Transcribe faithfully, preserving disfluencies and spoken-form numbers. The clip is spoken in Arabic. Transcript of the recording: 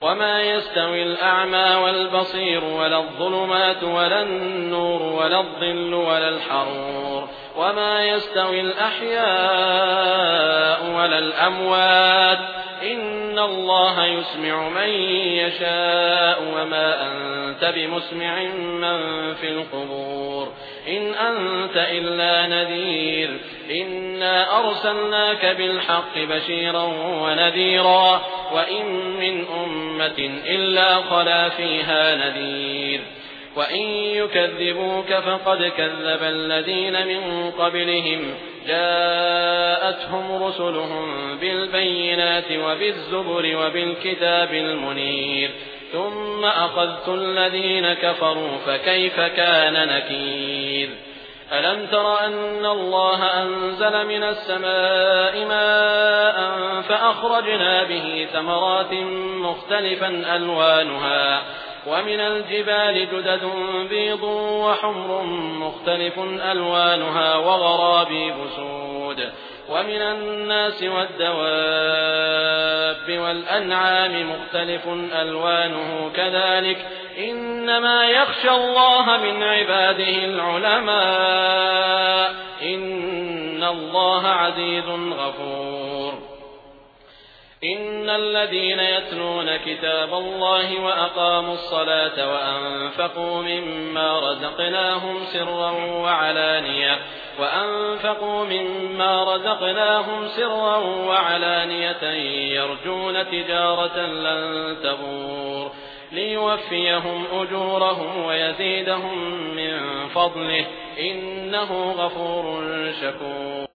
وما يستوي الأعمى والبصير ولا الظلمات ولا النور ولا الظل ولا الحرور وما يستوي الأحياء ولا الأموات إن الله يسمع من يشاء وما أنت بمسمع من في القبور إن أنت إلا نذير إنا أرسلناك بالحق بشيرا ونذيرا وإن من أمة إلا خلا فيها نذير وإن يكذبوك فقد كذب الذين من قبلهم جاءتهم رسلهم بالبينات وبالزبر وبالكتاب المنير ثم أخذت الذين كفروا فكيف كان نكير ألم تر أن الله أنزل من السماء ماء فأخرجنا به ثمرات مختلفا ألوانها ومن الجبال جدد بيض وحمر مختلف ألوانها وغرابيب سود ومن الناس والدواب والأنعام مختلف ألوانه كذلك إنما يخشى الله من عباده العلماء إن الله عزيز غفور إن الذين يتلون كتاب الله وأقاموا الصلاة وأنفقوا مما رزقناهم سرا وعلانية وأنفقوا مما رزقناهم سرا وعلانية يرجون تجارة لن تبور ليوفيهم أجورهم ويزيدهم من فضله إنه غفور شكور.